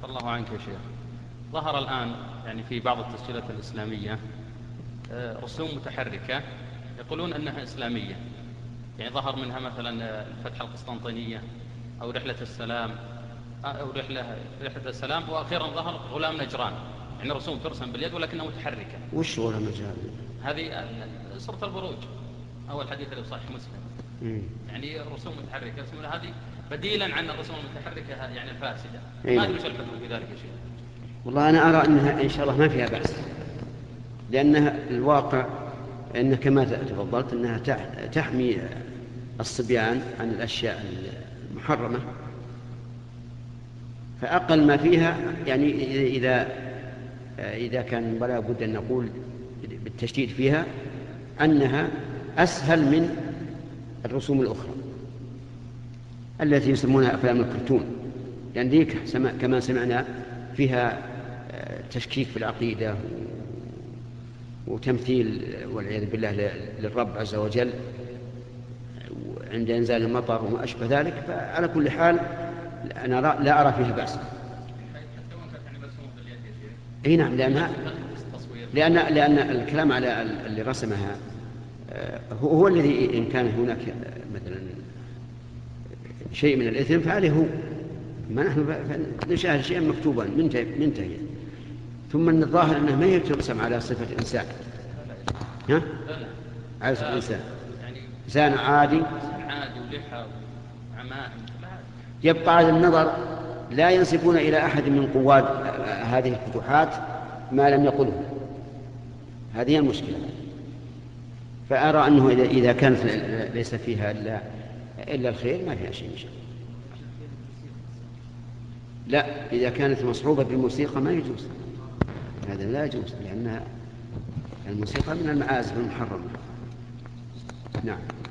الله عنك يا شيخ. ظهر الآن يعني في بعض التسجيلات الإسلامية رسوم متحركة يقولون أنها إسلامية، يعني ظهر منها مثلا الفتحة القسطنطينية أو رحلة السلام أو رحلة السلام، وأخيرا ظهر غلام نجران، يعني رسوم ترسم باليد ولكنها متحركة. وش غلام نجران؟ هذه سورة البروج، أول حديث اللي صحيح مسلم. يعني رسوم متحركة هذه بديلا عن الرسوم المتحركة يعني الفاسدة. ما أدري وش الحكم في ذلك يا شيخ. والله أنا أرى أنها إن شاء الله ما فيها بأس، لأنها الواقع أن كما تفضلت أنها تحمي الصبيان عن الأشياء المحرمة، فأقل ما فيها يعني إذا كان ولا بد أن نقول بالتشديد فيها أنها أسهل من الرسوم الأخرى التي يسمونها أفلام الكرتون، لأن ذيك كما سمعنا فيها تشكيك في العقيدة وتمثيل والعياذ بالله للرب عز وجل عند إنزال المطر وما أشبه ذلك. فعلى كل حال أنا لا أرى فيها بأس. أي نعم، لأن الكلام على اللي رسمها هو الذي إن كان هناك مثلا شيء من الإثم فعليه هو، ما نحن نشاهد شيئا مكتوبا منتهيا، ثم أن الظاهر أنه ما يترسم على صفة إنسان، على صفة إنسان، إنسان عادي ولحى وعمائم. يبقى على النظر لا ينسبون إلى أحد من قواد هذه الفتوحات ما لم يقله، هذه المشكلة. فأرى أنه إذا كانت ليس فيها إلا الخير ما فيها شيء إن شاء الله. لا، إذا كانت مصحوبة بالموسيقى ما يجوز، هذا لا يجوز، لأن الموسيقى من المعازف المحرمة. نعم.